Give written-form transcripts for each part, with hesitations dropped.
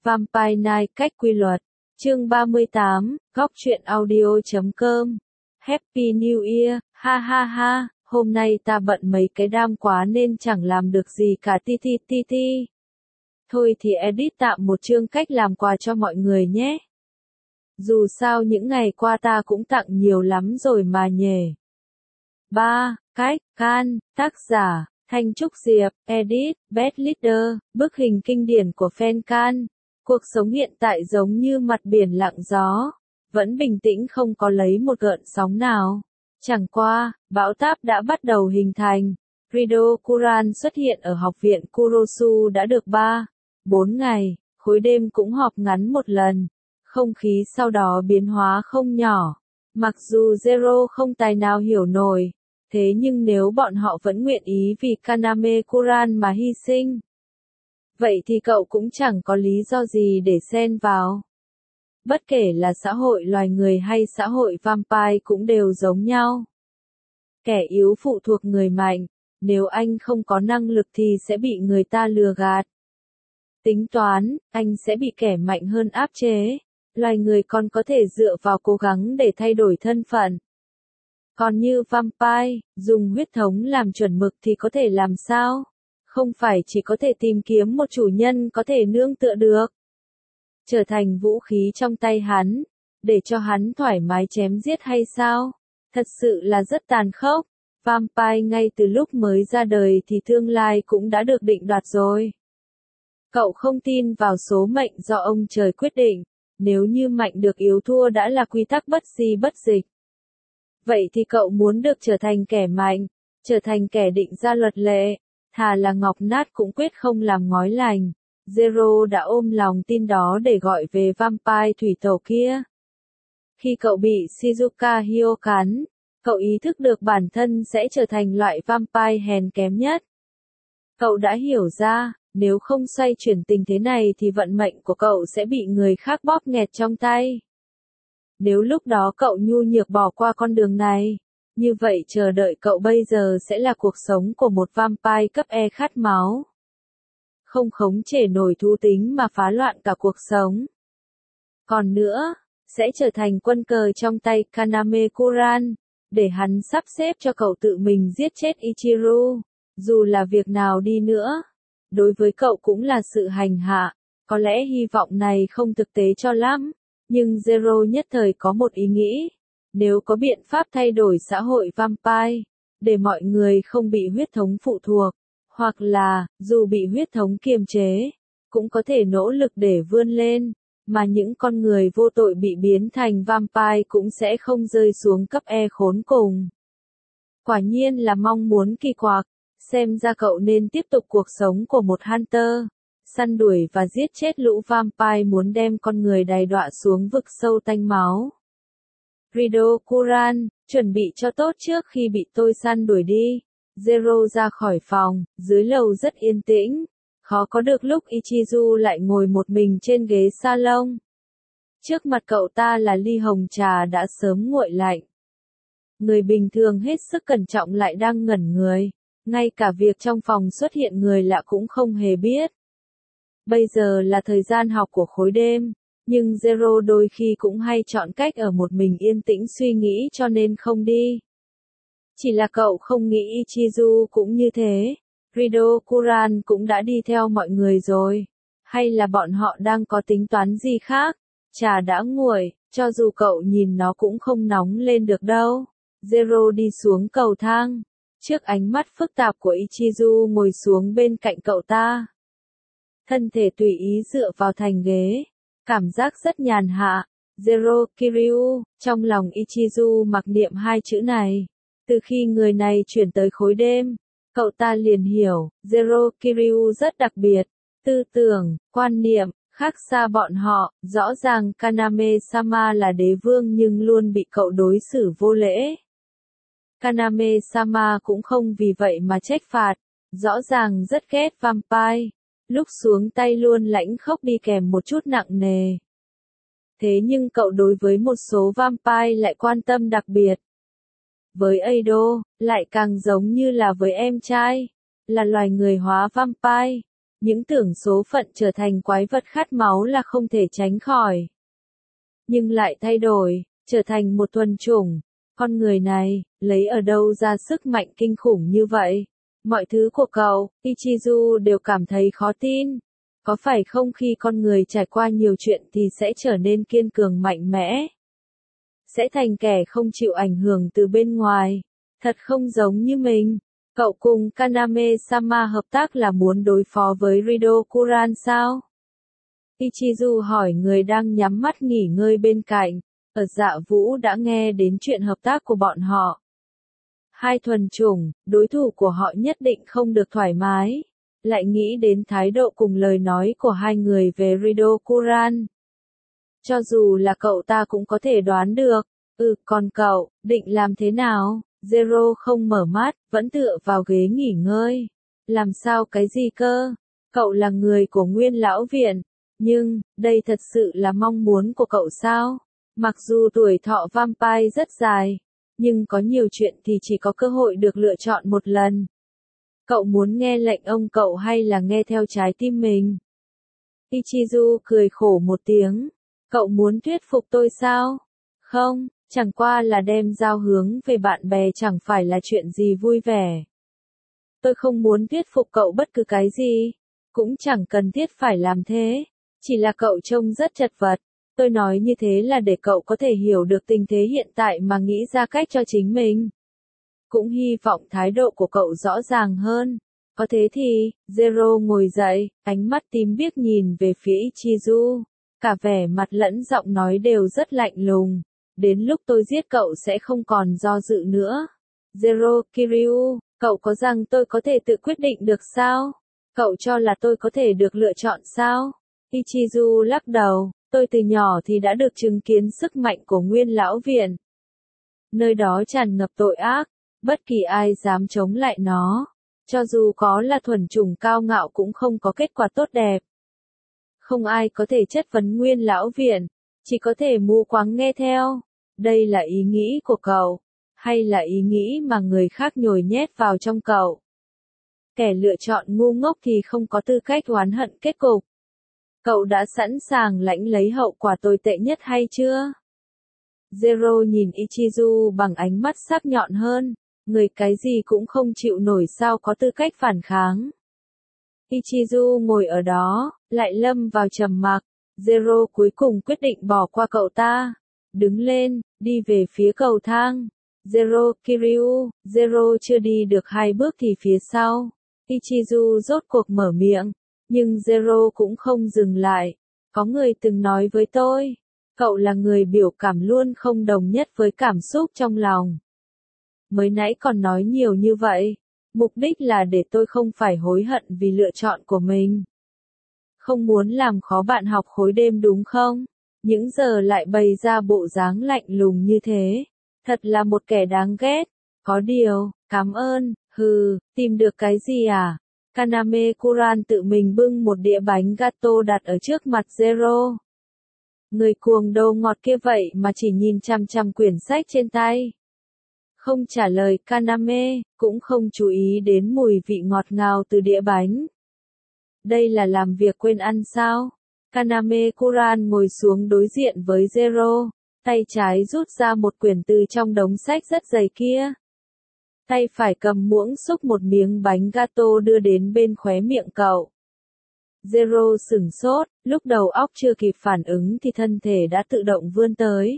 Vampire Night cách quy luật. Chương 38, góc truyện audio.com. Happy New Year, ha ha ha, hôm nay ta bận mấy cái đam quá nên chẳng làm được gì cả ti. Thôi thì edit tạm một chương cách làm quà cho mọi người nhé. Dù sao những ngày qua ta cũng tặng nhiều lắm rồi mà nhỉ. 3. Cách, Can, tác giả, Thanh Trúc Diệp, edit, Best Leader, bức hình kinh điển của fan Can. Cuộc sống hiện tại giống như mặt biển lặng gió, vẫn bình tĩnh không có lấy một gợn sóng nào. Chẳng qua, bão táp đã bắt đầu hình thành. Rido Kuran xuất hiện ở học viện Kurosu đã được 3-4 ngày, khối đêm cũng họp ngắn một lần. Không khí sau đó biến hóa không nhỏ. Mặc dù Zero không tài nào hiểu nổi, thế nhưng nếu bọn họ vẫn nguyện ý vì Kaname Kuran mà hy sinh, vậy thì cậu cũng chẳng có lý do gì để xen vào. Bất kể là xã hội loài người hay xã hội vampire cũng đều giống nhau. Kẻ yếu phụ thuộc người mạnh, nếu anh không có năng lực thì sẽ bị người ta lừa gạt. Tính toán, anh sẽ bị kẻ mạnh hơn áp chế. Loài người còn có thể dựa vào cố gắng để thay đổi thân phận. Còn như vampire, dùng huyết thống làm chuẩn mực thì có thể làm sao? Không phải chỉ có thể tìm kiếm một chủ nhân có thể nương tựa được. Trở thành vũ khí trong tay hắn, để cho hắn thoải mái chém giết hay sao? Thật sự là rất tàn khốc. Vampire ngay từ lúc mới ra đời thì tương lai cũng đã được định đoạt rồi. Cậu không tin vào số mệnh do ông trời quyết định. Nếu như mạnh được yếu thua đã là quy tắc bất di bất dịch. Vậy thì cậu muốn được trở thành kẻ mạnh, trở thành kẻ định ra luật lệ, thà là ngọc nát cũng quyết không làm ngói lành. Zero đã ôm lòng tin đó để gọi về vampire thủy tổ kia. Khi cậu bị Shizuka Hyo cắn, cậu ý thức được bản thân sẽ trở thành loại vampire hèn kém nhất. Cậu đã hiểu ra, nếu không xoay chuyển tình thế này thì vận mệnh của cậu sẽ bị người khác bóp nghẹt trong tay. Nếu lúc đó cậu nhu nhược bỏ qua con đường này, như vậy chờ đợi cậu bây giờ sẽ là cuộc sống của một vampire cấp E khát máu. Không khống chế nổi thú tính mà phá loạn cả cuộc sống. Còn nữa, sẽ trở thành quân cờ trong tay Kaname Kuran, để hắn sắp xếp cho cậu tự mình giết chết Ichiru. Dù là việc nào đi nữa, đối với cậu cũng là sự hành hạ. Có lẽ hy vọng này không thực tế cho lắm, nhưng Zero nhất thời có một ý nghĩ. Nếu có biện pháp thay đổi xã hội vampire, để mọi người không bị huyết thống phụ thuộc, hoặc là, dù bị huyết thống kiềm chế, cũng có thể nỗ lực để vươn lên, mà những con người vô tội bị biến thành vampire cũng sẽ không rơi xuống cấp E khốn cùng. Quả nhiên là mong muốn kỳ quặc. Xem ra cậu nên tiếp tục cuộc sống của một hunter, săn đuổi và giết chết lũ vampire muốn đem con người đày đọa xuống vực sâu tanh máu. Rido Kuran, chuẩn bị cho tốt trước khi bị tôi săn đuổi đi. Zero ra khỏi phòng, dưới lầu rất yên tĩnh, khó có được lúc Ichizu lại ngồi một mình trên ghế salon. Trước mặt cậu ta là ly hồng trà đã sớm nguội lạnh. Người bình thường hết sức cẩn trọng lại đang ngẩn người. Ngay cả việc trong phòng xuất hiện người lạ cũng không hề biết. Bây giờ là thời gian học của khối đêm, nhưng Zero đôi khi cũng hay chọn cách ở một mình yên tĩnh suy nghĩ cho nên không đi. Chỉ là cậu không nghĩ Ichizu cũng như thế. Rido Kuran cũng đã đi theo mọi người rồi. Hay là bọn họ đang có tính toán gì khác? Trà đã nguội, cho dù cậu nhìn nó cũng không nóng lên được đâu. Zero đi xuống cầu thang. Trước ánh mắt phức tạp của Ichizu ngồi xuống bên cạnh cậu ta. Thân thể tùy ý dựa vào thành ghế. Cảm giác rất nhàn hạ. Zero Kiryu, trong lòng Ichizu mặc niệm hai chữ này. Từ khi người này chuyển tới khối đêm, cậu ta liền hiểu, Zero Kiryu rất đặc biệt. Tư tưởng, quan niệm, khác xa bọn họ. Rõ ràng Kaname-sama là đế vương nhưng luôn bị cậu đối xử vô lễ. Kaname-sama cũng không vì vậy mà trách phạt, rõ ràng rất ghét vampire, lúc xuống tay luôn lãnh khốc đi kèm một chút nặng nề. Thế nhưng cậu đối với một số vampire lại quan tâm đặc biệt. Với Eido, lại càng giống như là với em trai, là loài người hóa vampire. Những tưởng số phận trở thành quái vật khát máu là không thể tránh khỏi. Nhưng lại thay đổi, trở thành một thuần chủng. Con người này, lấy ở đâu ra sức mạnh kinh khủng như vậy? Mọi thứ của cậu, Ichizu đều cảm thấy khó tin. Có phải không khi con người trải qua nhiều chuyện thì sẽ trở nên kiên cường mạnh mẽ? Sẽ thành kẻ không chịu ảnh hưởng từ bên ngoài. Thật không giống như mình. Cậu cùng Kaname-sama hợp tác là muốn đối phó với Rido Kuran sao? Ichizu hỏi người đang nhắm mắt nghỉ ngơi bên cạnh. Ở Dạ Vũ đã nghe đến chuyện hợp tác của bọn họ. Hai thuần chủng, đối thủ của họ nhất định không được thoải mái. Lại nghĩ đến thái độ cùng lời nói của hai người về Rido Kuran. Cho dù là cậu ta cũng có thể đoán được. Còn cậu, định làm thế nào? Zero không mở mắt, vẫn tựa vào ghế nghỉ ngơi. Làm sao cái gì cơ? Cậu là người của Nguyên Lão Viện. Nhưng, đây thật sự là mong muốn của cậu sao? Mặc dù tuổi thọ vampire rất dài, nhưng có nhiều chuyện thì chỉ có cơ hội được lựa chọn một lần. Cậu muốn nghe lệnh ông cậu hay là nghe theo trái tim mình? Ichizu cười khổ một tiếng. Cậu muốn thuyết phục tôi sao? Không, chẳng qua là đem giao hướng về bạn bè chẳng phải là chuyện gì vui vẻ. Tôi không muốn thuyết phục cậu bất cứ cái gì. Cũng chẳng cần thiết phải làm thế. Chỉ là cậu trông rất chật vật. Tôi nói như thế là để cậu có thể hiểu được tình thế hiện tại mà nghĩ ra cách cho chính mình. Cũng hy vọng thái độ của cậu rõ ràng hơn. Có thế thì, Zero ngồi dậy, ánh mắt tím biếc nhìn về phía Ichizu. Cả vẻ mặt lẫn giọng nói đều rất lạnh lùng. Đến lúc tôi giết cậu sẽ không còn do dự nữa. Zero Kiryu, cậu có rằng tôi có thể tự quyết định được sao? Cậu cho là tôi có thể được lựa chọn sao? Ichizu lắc đầu, tôi từ nhỏ thì đã được chứng kiến sức mạnh của Nguyên Lão Viện. Nơi đó tràn ngập tội ác, bất kỳ ai dám chống lại nó. Cho dù có là thuần chủng cao ngạo cũng không có kết quả tốt đẹp. Không ai có thể chất vấn Nguyên Lão Viện, chỉ có thể mù quáng nghe theo. Đây là ý nghĩ của cậu, hay là ý nghĩ mà người khác nhồi nhét vào trong cậu? Kẻ lựa chọn ngu ngốc thì không có tư cách oán hận kết cục. Cậu đã sẵn sàng lãnh lấy hậu quả tồi tệ nhất hay chưa? Zero nhìn Ichizu bằng ánh mắt sắc nhọn hơn. Người cái gì cũng không chịu nổi sao có tư cách phản kháng. Ichizu ngồi ở đó, lại lâm vào trầm mặc. Zero cuối cùng quyết định bỏ qua cậu ta. Đứng lên, đi về phía cầu thang. Zero Kiryu, Zero chưa đi được 2 bước thì phía sau. Ichizu rốt cuộc mở miệng. Nhưng Zero cũng không dừng lại. Có người từng nói với tôi. Cậu là người biểu cảm luôn không đồng nhất với cảm xúc trong lòng. Mới nãy còn nói nhiều như vậy. Mục đích là để tôi không phải hối hận vì lựa chọn của mình. Không muốn làm khó bạn học khối đêm đúng không? Những giờ lại bày ra bộ dáng lạnh lùng như thế. Thật là một kẻ đáng ghét. Có điều, cảm ơn, tìm được cái gì à? Kaname Kuran tự mình bưng một đĩa bánh gato đặt ở trước mặt Zero. Người cuồng đầu ngọt kia vậy mà chỉ nhìn chằm chằm quyển sách trên tay. Không trả lời Kaname, cũng không chú ý đến mùi vị ngọt ngào từ đĩa bánh. Đây là làm việc quên ăn sao? Kaname Kuran ngồi xuống đối diện với Zero, tay trái rút ra một quyển từ trong đống sách rất dày kia. Tay phải cầm muỗng xúc một miếng bánh gato đưa đến bên khóe miệng cậu. Zero sửng sốt, lúc đầu óc chưa kịp phản ứng thì thân thể đã tự động vươn tới.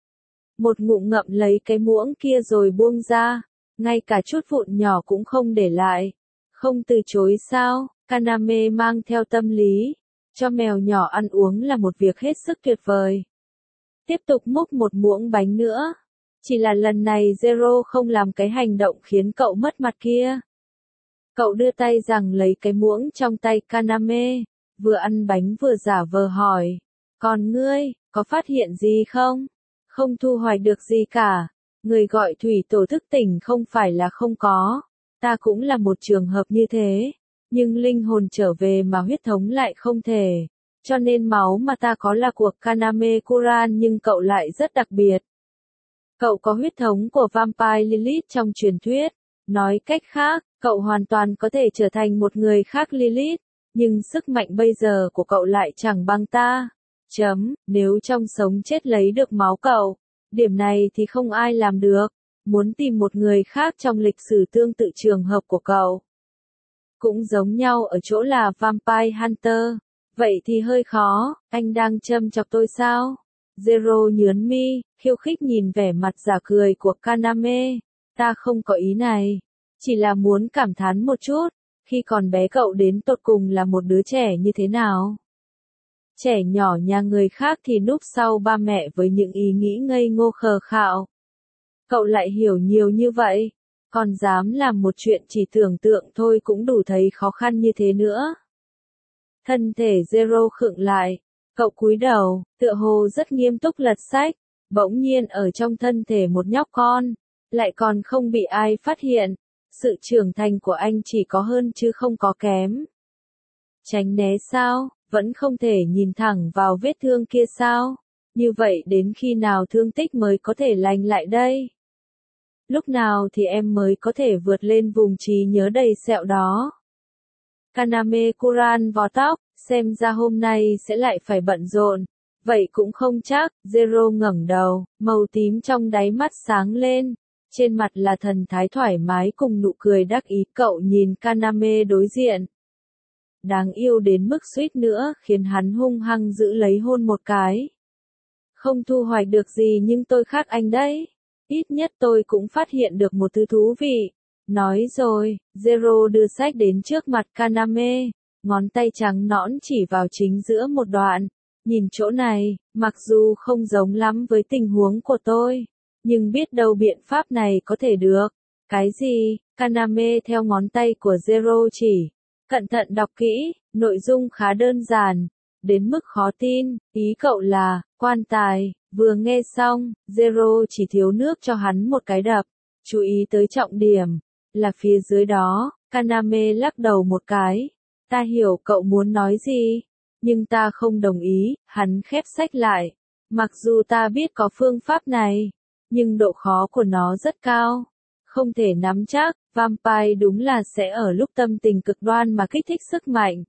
Một ngụm ngậm lấy cái muỗng kia rồi buông ra, ngay cả chút vụn nhỏ cũng không để lại. Không từ chối sao? Kaname mang theo tâm lý. Cho mèo nhỏ ăn uống là một việc hết sức tuyệt vời. Tiếp tục múc một muỗng bánh nữa. Chỉ là lần này Zero không làm cái hành động khiến cậu mất mặt kia. Cậu đưa tay giằng lấy cái muỗng trong tay Kaname, vừa ăn bánh vừa giả vờ hỏi. Còn ngươi, có phát hiện gì không? Không thu hoạch được gì cả. Người gọi thủy tổ thức tỉnh không phải là không có. Ta cũng là một trường hợp như thế. Nhưng linh hồn trở về mà huyết thống lại không thể. Cho nên máu mà ta có là của Kaname Kuran nhưng cậu lại rất đặc biệt. Cậu có huyết thống của Vampire Lilith trong truyền thuyết. Nói cách khác, cậu hoàn toàn có thể trở thành một người khác Lilith. nhưng sức mạnh bây giờ của cậu lại chẳng bằng ta. Nếu trong sống chết lấy được máu cậu, điểm này thì không ai làm được. Muốn tìm một người khác trong lịch sử tương tự trường hợp của cậu. Cũng giống nhau ở chỗ là Vampire Hunter. Vậy thì hơi khó, anh đang châm chọc tôi sao? Zero nhớn mi, khiêu khích nhìn vẻ mặt giả cười của Kaname. Ta không có ý này. Chỉ là muốn cảm thán một chút, khi còn bé cậu đến tột cùng là một đứa trẻ như thế nào? Trẻ nhỏ nhà người khác thì núp sau ba mẹ với những ý nghĩ ngây ngô khờ khạo. Cậu lại hiểu nhiều như vậy, còn dám làm một chuyện chỉ tưởng tượng thôi cũng đủ thấy khó khăn như thế nữa. Thân thể Zero khựng lại, cậu cúi đầu, tựa hồ rất nghiêm túc lật sách, bỗng nhiên ở trong thân thể một nhóc con, lại còn không bị ai phát hiện, sự trưởng thành của anh chỉ có hơn chứ không có kém. Tránh né sao, vẫn không thể nhìn thẳng vào vết thương kia sao, như vậy đến khi nào thương tích mới có thể lành lại đây? Lúc nào thì em mới có thể vượt lên vùng trí nhớ đầy sẹo đó? Kaname Kuran vò tóc, xem ra hôm nay sẽ lại phải bận rộn. Vậy cũng không chắc, Zero ngẩng đầu, màu tím trong đáy mắt sáng lên. Trên mặt là thần thái thoải mái cùng nụ cười đắc ý. Cậu nhìn Kaname đối diện. Đáng yêu đến mức suýt nữa khiến hắn hung hăng giữ lấy hôn một cái. Không thu hoạch được gì nhưng tôi khác anh đấy. Ít nhất tôi cũng phát hiện được một thứ thú vị. Nói rồi, Zero đưa sách đến trước mặt Kaname, ngón tay trắng nõn chỉ vào chính giữa một đoạn. Nhìn chỗ này, mặc dù không giống lắm với tình huống của tôi, nhưng biết đâu biện pháp này có thể được. Cái gì? Kaname theo ngón tay của Zero chỉ. Cẩn thận đọc kỹ, nội dung khá đơn giản, đến mức khó tin, ý cậu là, quan tài. Vừa nghe xong, Zero chỉ thiếu nước cho hắn một cái đập. Chú ý tới trọng điểm, là phía dưới đó. Kaname lắc đầu một cái. Ta hiểu cậu muốn nói gì, nhưng ta không đồng ý. Hắn khép sách lại. Mặc dù ta biết có phương pháp này, nhưng độ khó của nó rất cao. Không thể nắm chắc, vampire đúng là sẽ ở lúc tâm tình cực đoan mà kích thích sức mạnh.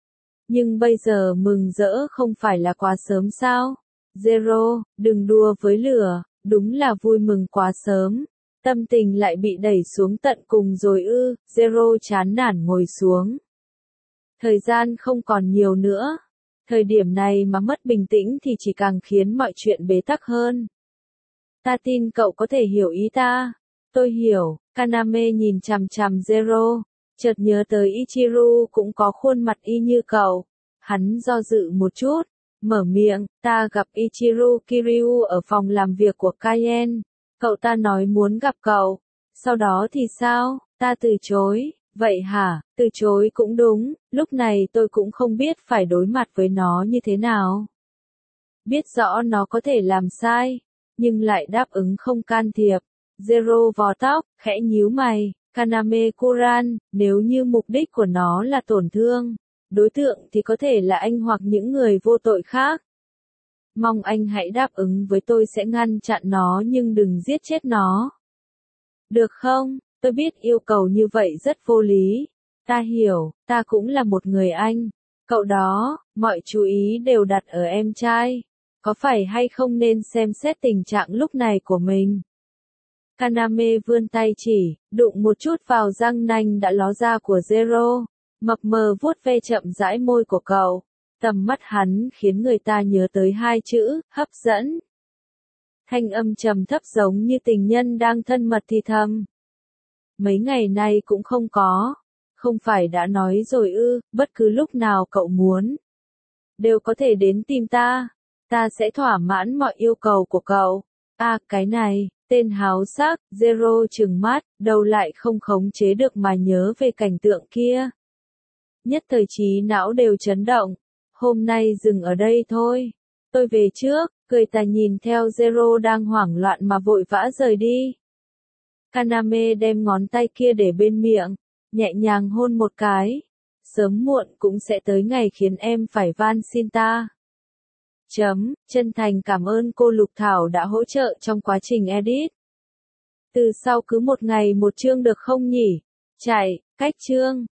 Nhưng bây giờ mừng rỡ không phải là quá sớm sao? Zero, đừng đùa với lửa, đúng là vui mừng quá sớm. Tâm tình lại bị đẩy xuống tận cùng rồi ư? Zero chán nản ngồi xuống. Thời gian không còn nhiều nữa. Thời điểm này mà mất bình tĩnh thì chỉ càng khiến mọi chuyện bế tắc hơn. Ta tin cậu có thể hiểu ý ta. Tôi hiểu. Kaname nhìn chằm chằm Zero, chợt nhớ tới Ichiru cũng có khuôn mặt y như cậu. Hắn do dự một chút, mở miệng, ta gặp Ichiru Kiryu ở phòng làm việc của Kaien. Cậu ta nói muốn gặp cậu. Sau đó thì sao? Ta từ chối. Vậy hả? Từ chối cũng đúng, lúc này tôi cũng không biết phải đối mặt với nó như thế nào. Biết rõ nó có thể làm sai, nhưng lại đáp ứng không can thiệp. Zero vò tóc, khẽ nhíu mày. Kaname Kuran, nếu như mục đích của nó là tổn thương đối tượng thì có thể là anh hoặc những người vô tội khác. Mong anh hãy đáp ứng với tôi sẽ ngăn chặn nó nhưng đừng giết chết nó. Được không? Tôi biết yêu cầu như vậy rất vô lý. Ta hiểu, ta cũng là một người anh. Cậu đó, mọi chú ý đều đặt ở em trai. Có phải hay không nên xem xét tình trạng lúc này của mình? Kaname vươn tay chỉ, đụng một chút vào răng nanh đã ló ra của Zero. Mập mờ vuốt ve chậm rãi môi của cậu. Tầm mắt hắn khiến người ta nhớ tới hai chữ, hấp dẫn. Thanh âm trầm thấp giống như tình nhân đang thân mật thì thầm. Mấy ngày nay cũng không có. Không phải đã nói rồi ư, bất cứ lúc nào cậu muốn. Đều có thể đến tìm ta. Ta sẽ thỏa mãn mọi yêu cầu của cậu. À, cái này, tên háo sắc, Zero trừng mắt, đầu lại không khống chế được mà nhớ về cảnh tượng kia. Nhất thời trí não đều chấn động. Hôm nay dừng ở đây thôi. Tôi về trước, cười tà nhìn theo Zero đang hoảng loạn mà vội vã rời đi. Kaname đem ngón tay kia để bên miệng, nhẹ nhàng hôn một cái. Sớm muộn cũng sẽ tới ngày khiến em phải van xin ta. Chân thành cảm ơn cô Lục Thảo đã hỗ trợ trong quá trình edit. Từ sau cứ một ngày một chương được không nhỉ? Chạy, cách chương.